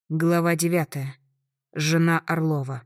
Глава 9. Жена Орлова.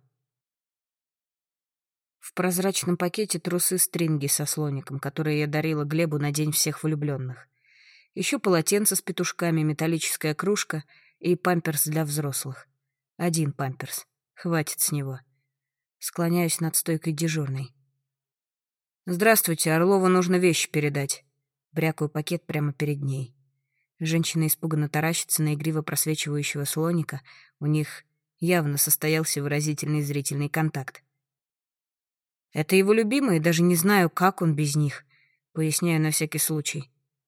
В прозрачном пакете трусы-стринги со слоником, которые я дарила Глебу на День всех влюбленных. Еще полотенце с петушками, металлическая кружка и памперс для взрослых. Один памперс. Хватит с него. Склоняюсь над стойкой дежурной. «Здравствуйте, Орлову нужно вещи передать». Брякаю пакет прямо перед ней. Женщина испуганно таращится на игриво просвечивающего слоника. У них явно состоялся выразительный зрительный контакт. «Это его любимые, даже не знаю, как он без них», — поясняю на всякий случай.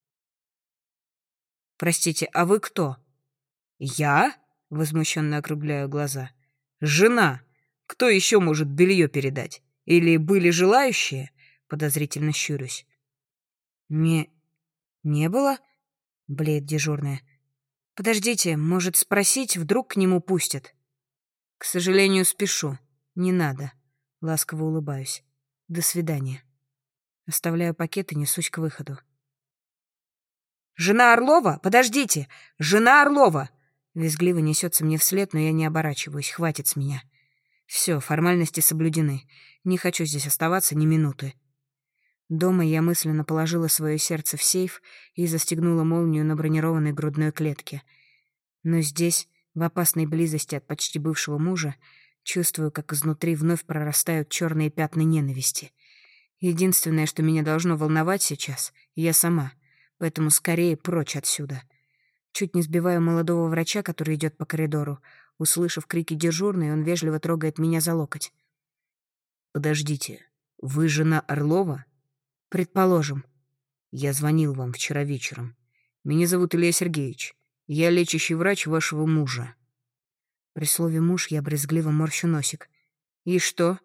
«Простите, а вы кто?» «Я?» — возмущенно округляю глаза. «Жена! Кто еще может белье передать? Или были желающие?» — подозрительно щурюсь. «Не было?» — блеет дежурная. «Подождите, может, спросить, вдруг к нему пустят?» «К сожалению, спешу. Не надо». Ласково улыбаюсь. «До свидания». Оставляю пакет и несусь к выходу. «Жена Орлова? Подождите! Жена Орлова!» Визгливо несется мне вслед, но я не оборачиваюсь. Хватит с меня. Все, формальности соблюдены. Не хочу здесь оставаться ни минуты. Дома я мысленно положила свое сердце в сейф и застегнула молнию на бронированной грудной клетке. Но здесь, в опасной близости от почти бывшего мужа, чувствую, как изнутри вновь прорастают черные пятна ненависти. Единственное, что меня должно волновать сейчас, я сама, поэтому скорее прочь отсюда. Чуть не сбиваю молодого врача, который идет по коридору. Услышав крики дежурной, он вежливо трогает меня за локоть. «Подождите, вы жена Орлова?» «Предположим». «Я звонил вам вчера вечером. Меня зовут Илья Сергеевич. Я лечащий врач вашего мужа». При слове «муж» я брезгливо морщу носик. «И что?»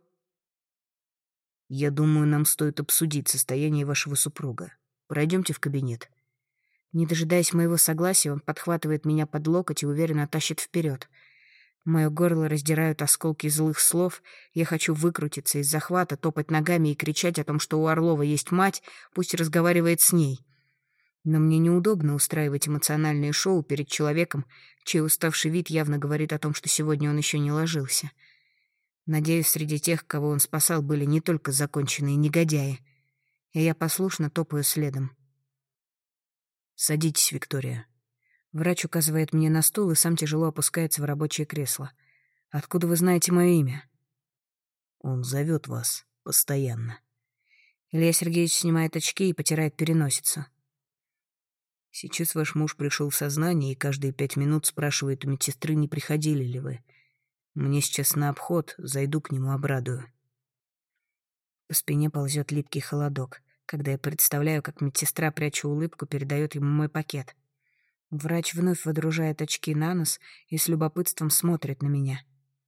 «Я думаю, нам стоит обсудить состояние вашего супруга. Пройдемте в кабинет». Не дожидаясь моего согласия, он подхватывает меня под локоть и уверенно тащит вперед. Мое горло раздирают осколки злых слов. Я хочу выкрутиться из захвата, топать ногами и кричать о том, что у Орлова есть мать, пусть разговаривает с ней. Но мне неудобно устраивать эмоциональное шоу перед человеком, чей уставший вид явно говорит о том, что сегодня он еще не ложился. Надеюсь, среди тех, кого он спасал, были не только законченные негодяи. И я послушно топаю следом. «Садитесь, Виктория». Врач указывает мне на стул и сам тяжело опускается в рабочее кресло. «Откуда вы знаете мое имя?» «Он зовет вас постоянно». Илья Сергеевич снимает очки и потирает переносицу. «Сейчас ваш муж пришел в сознание и каждые 5 минут спрашивает у медсестры, не приходили ли вы. Мне сейчас на обход, зайду к нему, обрадую». По спине ползет липкий холодок, когда я представляю, как медсестра, пряча улыбку, передает ему мой пакет. Врач вновь водружает очки на нос и с любопытством смотрит на меня.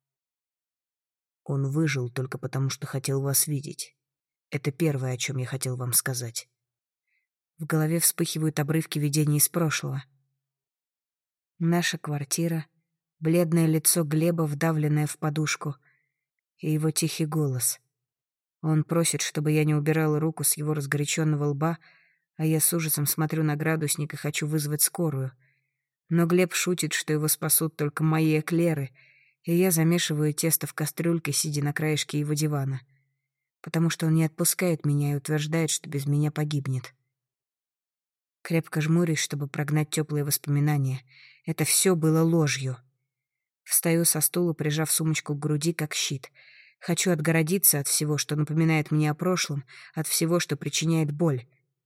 «Он выжил только потому, что хотел вас видеть. Это первое, о чем я хотел вам сказать». В голове вспыхивают обрывки видений из прошлого. Наша квартира, бледное лицо Глеба, вдавленное в подушку, и его тихий голос. Он просит, чтобы я не убирала руку с его разгоряченного лба, а я с ужасом смотрю на градусник и хочу вызвать скорую. Но Глеб шутит, что его спасут только мои эклеры, и я замешиваю тесто в кастрюльке, сидя на краешке его дивана, потому что он не отпускает меня и утверждает, что без меня погибнет. Крепко жмурюсь, чтобы прогнать теплые воспоминания. Это все было ложью. Встаю со стула, прижав сумочку к груди, как щит. Хочу отгородиться от всего, что напоминает мне о прошлом, от всего, что причиняет боль.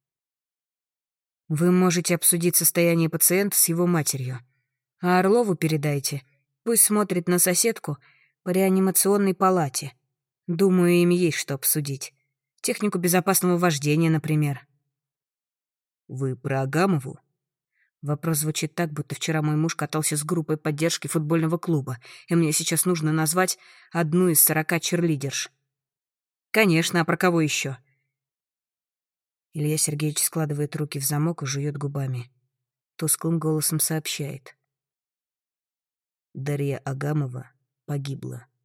Вы можете обсудить состояние пациента с его матерью. А Орлову передайте. Пусть смотрит на соседку по реанимационной палате. Думаю, им есть что обсудить. Технику безопасного вождения, например. «Вы про Агамову?» Вопрос звучит так, будто вчера мой муж катался с группой поддержки футбольного клуба, и мне сейчас нужно назвать одну из 40 черлидерш. «Конечно, а про кого еще?» Илья Сергеевич складывает руки в замок и жует губами. Тусклым голосом сообщает. Дарья Агамова погибла.